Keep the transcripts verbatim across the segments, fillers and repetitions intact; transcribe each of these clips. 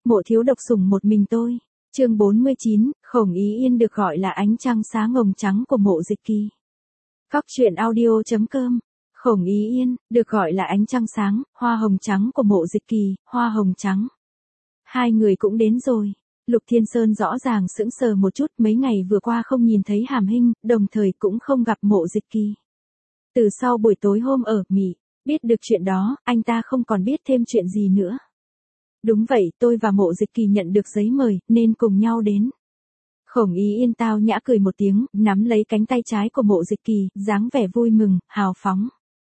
Mộ thiếu độc sủng một mình tôi. Chương bốn mươi chín, Khổng Ý Yên được gọi là ánh trăng sáng ngồng trắng của Mộ Dịch Kỳ. Các truyện audio chấm com. Khổng Ý Yên, được gọi là ánh trăng sáng, hoa hồng trắng của Mộ Dịch Kỳ, hoa hồng trắng. Hai người cũng đến rồi. Lục Thiên Sơn rõ ràng sững sờ một chút, mấy ngày vừa qua không nhìn thấy Hàm Hinh, đồng thời cũng không gặp Mộ Dịch Kỳ. Từ sau buổi tối hôm ở Mỹ, biết được chuyện đó, anh ta không còn biết thêm chuyện gì nữa. Đúng vậy, tôi và Mộ Dịch Kỳ nhận được giấy mời, nên cùng nhau đến. Khổng Ý Yên tao nhã cười một tiếng, nắm lấy cánh tay trái của Mộ Dịch Kỳ, dáng vẻ vui mừng, hào phóng.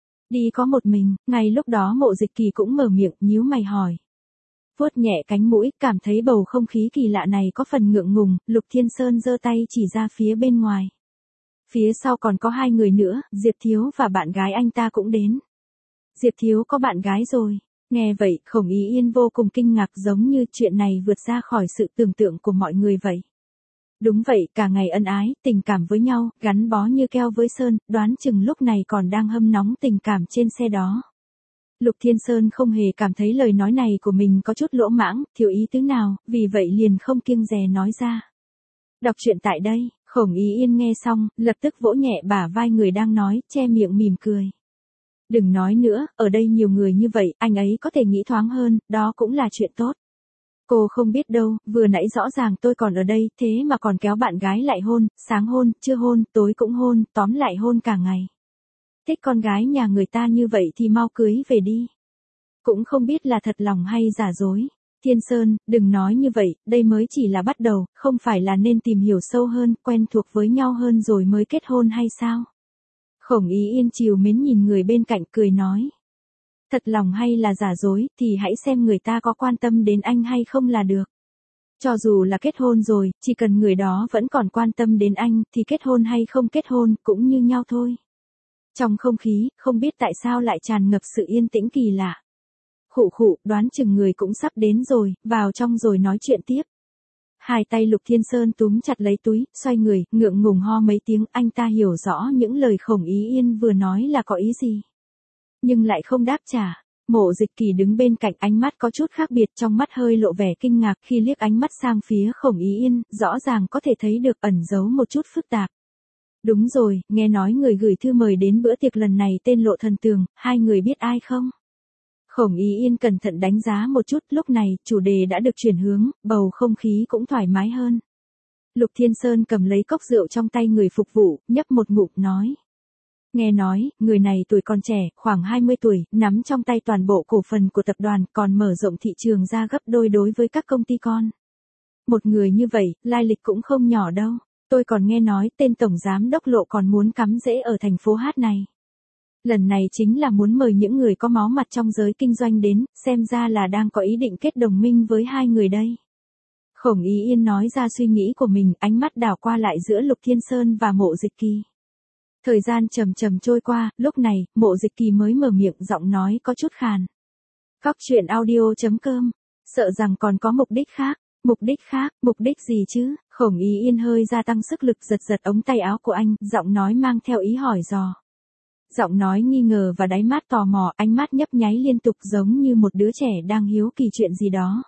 Đi có một mình, ngay lúc đó Mộ Dịch Kỳ cũng mở miệng, nhíu mày hỏi. Vuốt nhẹ cánh mũi, cảm thấy bầu không khí kỳ lạ này có phần ngượng ngùng, Lục Thiên Sơn giơ tay chỉ ra phía bên ngoài. Phía sau còn có hai người nữa, Diệp Thiếu và bạn gái anh ta cũng đến. Diệp Thiếu có bạn gái rồi. Nghe vậy, Khổng Ý Yên vô cùng kinh ngạc, giống như chuyện này vượt ra khỏi sự tưởng tượng của mọi người vậy. Đúng vậy, cả ngày ân ái, tình cảm với nhau, gắn bó như keo với sơn, đoán chừng lúc này còn đang hâm nóng tình cảm trên xe đó. Lục Thiên Sơn không hề cảm thấy lời nói này của mình có chút lỗ mãng, thiếu ý tứ nào, vì vậy liền không kiêng dè nói ra. Đọc truyện tại đây, Khổng Ý Yên nghe xong, lập tức vỗ nhẹ bả vai người đang nói, che miệng mỉm cười. Đừng nói nữa, ở đây nhiều người như vậy, anh ấy có thể nghĩ thoáng hơn, đó cũng là chuyện tốt. Cô không biết đâu, vừa nãy rõ ràng tôi còn ở đây, thế mà còn kéo bạn gái lại hôn, sáng hôn, trưa hôn, tối cũng hôn, tóm lại hôn cả ngày. Thích con gái nhà người ta như vậy thì mau cưới về đi. Cũng không biết là thật lòng hay giả dối. Thiên Sơn, đừng nói như vậy, đây mới chỉ là bắt đầu, không phải là nên tìm hiểu sâu hơn, quen thuộc với nhau hơn rồi mới kết hôn hay sao? Khổng Ý Yên chiều mến nhìn người bên cạnh cười nói. Thật lòng hay là giả dối, thì hãy xem người ta có quan tâm đến anh hay không là được. Cho dù là kết hôn rồi, chỉ cần người đó vẫn còn quan tâm đến anh, thì kết hôn hay không kết hôn, cũng như nhau thôi. Trong không khí, không biết tại sao lại tràn ngập sự yên tĩnh kỳ lạ. Khụ khụ, đoán chừng người cũng sắp đến rồi, vào trong rồi nói chuyện tiếp. Hai tay Lục Thiên Sơn túm chặt lấy túi, xoay người, ngượng ngùng ho mấy tiếng, anh ta hiểu rõ những lời Khổng Ý Yên vừa nói là có ý gì. Nhưng lại không đáp trả. Mộ Dịch Kỳ đứng bên cạnh, ánh mắt có chút khác biệt, trong mắt hơi lộ vẻ kinh ngạc khi liếc ánh mắt sang phía Khổng Ý Yên, rõ ràng có thể thấy được ẩn giấu một chút phức tạp. Đúng rồi, nghe nói người gửi thư mời đến bữa tiệc lần này tên Lộ Thần Tường, hai người biết ai không? Khổng Ý Yên cẩn thận đánh giá một chút, lúc này, chủ đề đã được chuyển hướng, bầu không khí cũng thoải mái hơn. Lục Thiên Sơn cầm lấy cốc rượu trong tay người phục vụ, nhấp một ngụm nói. Nghe nói, người này tuổi còn trẻ, khoảng hai mươi tuổi, nắm trong tay toàn bộ cổ phần của tập đoàn, còn mở rộng thị trường ra gấp đôi đối với các công ty con. Một người như vậy, lai lịch cũng không nhỏ đâu. Tôi còn nghe nói tên Tổng Giám Đốc Lộ còn muốn cắm rễ ở thành phố Hát này. Lần này chính là muốn mời những người có máu mặt trong giới kinh doanh đến, xem ra là đang có ý định kết đồng minh với hai người đây. Khổng Ý Yên nói ra suy nghĩ của mình, ánh mắt đảo qua lại giữa Lục Thiên Sơn và Mộ Dịch Kỳ. Thời gian chậm chậm trôi qua, lúc này, Mộ Dịch Kỳ mới mở miệng, giọng nói có chút khàn. Các truyện audio chấm com, sợ rằng còn có mục đích khác. Mục đích khác, mục đích gì chứ? Khổng Ý Yên hơi gia tăng sức lực giật giật ống tay áo của anh, giọng nói mang theo ý hỏi dò. Giọng nói nghi ngờ và đáy mắt tò mò, ánh mắt nhấp nháy liên tục giống như một đứa trẻ đang hiếu kỳ chuyện gì đó.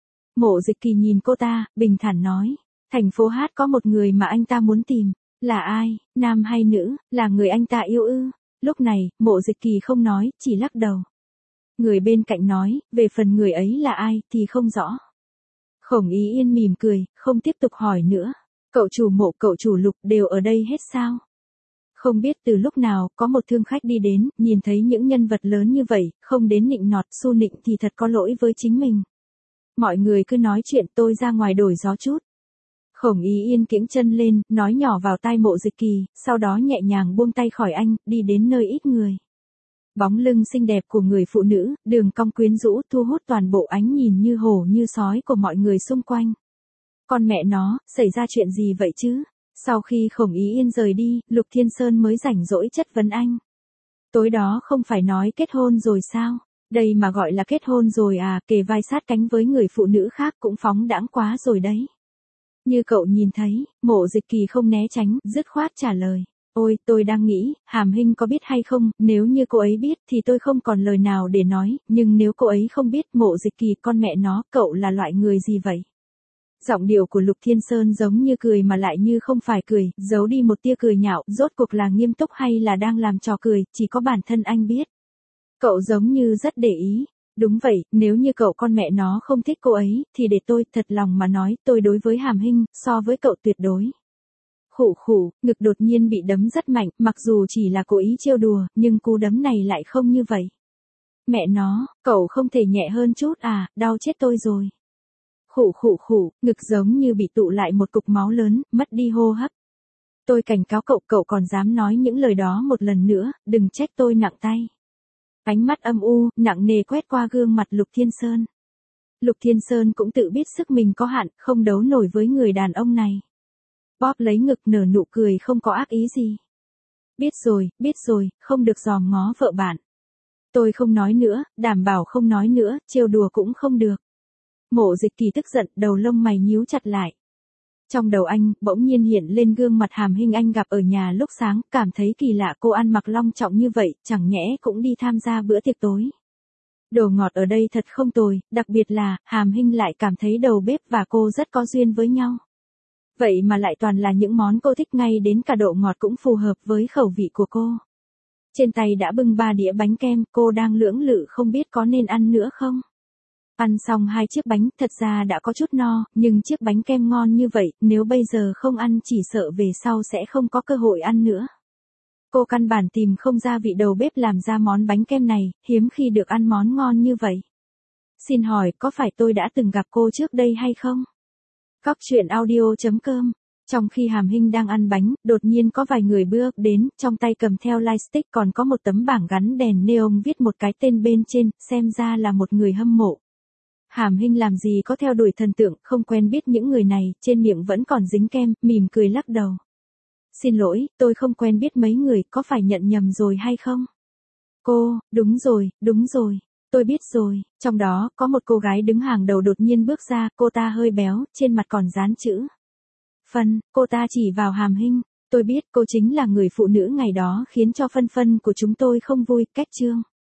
Mộ Dịch Kỳ nhìn cô ta, bình thản nói. Thành phố Hát có một người mà anh ta muốn tìm. Là ai, nam hay nữ, là người anh ta yêu ư? Lúc này, Mộ Dịch Kỳ không nói, chỉ lắc đầu. Người bên cạnh nói, về phần người ấy là ai, thì không rõ. Khổng Ý Yên mỉm cười, không tiếp tục hỏi nữa. Cậu chủ Mộ, cậu chủ Lục đều ở đây hết sao? Không biết từ lúc nào, có một thương khách đi đến, nhìn thấy những nhân vật lớn như vậy, không đến nịnh nọt, su nịnh thì thật có lỗi với chính mình. Mọi người cứ nói chuyện, tôi ra ngoài đổi gió chút. Khổng Ý Yên kiễng chân lên, nói nhỏ vào tai Mộ Dịch Kỳ, sau đó nhẹ nhàng buông tay khỏi anh, đi đến nơi ít người. Bóng lưng xinh đẹp của người phụ nữ, đường cong quyến rũ thu hút toàn bộ ánh nhìn như hổ như sói của mọi người xung quanh. Con mẹ nó, xảy ra chuyện gì vậy chứ? Sau khi Khổng Ý Yên rời đi, Lục Thiên Sơn mới rảnh rỗi chất vấn anh. Tối đó không phải nói kết hôn rồi sao? Đây mà gọi là kết hôn rồi à, kề vai sát cánh với người phụ nữ khác cũng phóng đãng quá rồi đấy. Như cậu nhìn thấy, Mộ Dịch Kỳ không né tránh, dứt khoát trả lời. Ôi, tôi đang nghĩ, Hàm Hinh có biết hay không, nếu như cô ấy biết thì tôi không còn lời nào để nói, nhưng nếu cô ấy không biết, Mộ Dịch Kỳ con mẹ nó, cậu là loại người gì vậy? Giọng điệu của Lục Thiên Sơn giống như cười mà lại như không phải cười, giấu đi một tia cười nhạo, rốt cuộc là nghiêm túc hay là đang làm trò cười, chỉ có bản thân anh biết. Cậu giống như rất để ý. Đúng vậy, nếu như cậu con mẹ nó không thích cô ấy, thì để tôi, thật lòng mà nói, tôi đối với Hàm Hinh, so với cậu tuyệt đối. Khụ khụ, ngực đột nhiên bị đấm rất mạnh, mặc dù chỉ là cố ý trêu đùa, nhưng cú đấm này lại không như vậy. Mẹ nó, cậu không thể nhẹ hơn chút à, đau chết tôi rồi. Khụ khụ khụ, ngực giống như bị tụ lại một cục máu lớn, mất đi hô hấp. Tôi cảnh cáo cậu, cậu còn dám nói những lời đó một lần nữa, đừng trách tôi nặng tay. Ánh mắt âm u, nặng nề quét qua gương mặt Lục Thiên Sơn. Lục Thiên Sơn cũng tự biết sức mình có hạn, không đấu nổi với người đàn ông này. Bóp lấy ngực nở nụ cười không có ác ý gì. Biết rồi, biết rồi, không được dòm ngó vợ bạn. Tôi không nói nữa, đảm bảo không nói nữa, trêu đùa cũng không được. Mộ Dịch Kỳ tức giận, đầu lông mày nhíu chặt lại. Trong đầu anh, bỗng nhiên hiện lên gương mặt Hàm Hinh anh gặp ở nhà lúc sáng, cảm thấy kỳ lạ cô ăn mặc long trọng như vậy, chẳng nhẽ cũng đi tham gia bữa tiệc tối. Đồ ngọt ở đây thật không tồi, đặc biệt là, Hàm Hinh lại cảm thấy đầu bếp và cô rất có duyên với nhau. Vậy mà lại toàn là những món cô thích, ngay đến cả độ ngọt cũng phù hợp với khẩu vị của cô. Trên tay đã bưng ba đĩa bánh kem, cô đang lưỡng lự không biết có nên ăn nữa không. Ăn xong hai chiếc bánh, thật ra đã có chút no, nhưng chiếc bánh kem ngon như vậy, nếu bây giờ không ăn chỉ sợ về sau sẽ không có cơ hội ăn nữa. Cô căn bản tìm không ra vị đầu bếp làm ra món bánh kem này, hiếm khi được ăn món ngon như vậy. Xin hỏi, có phải tôi đã từng gặp cô trước đây hay không? Cóc truyện audio chấm com. Trong khi Hàm Hinh đang ăn bánh, đột nhiên có vài người bước đến, trong tay cầm theo lightstick còn có một tấm bảng gắn đèn neon viết một cái tên bên trên, xem ra là một người hâm mộ. Hàm Hinh làm gì có theo đuổi thần tượng, không quen biết những người này, trên miệng vẫn còn dính kem, mỉm cười lắc đầu. Xin lỗi, tôi không quen biết mấy người, có phải nhận nhầm rồi hay không? Cô, đúng rồi, đúng rồi, tôi biết rồi, trong đó, có một cô gái đứng hàng đầu đột nhiên bước ra, cô ta hơi béo, trên mặt còn dán chữ Phân, cô ta chỉ vào Hàm Hinh, tôi biết cô chính là người phụ nữ ngày đó khiến cho Phân Phân của chúng tôi không vui, cách chương.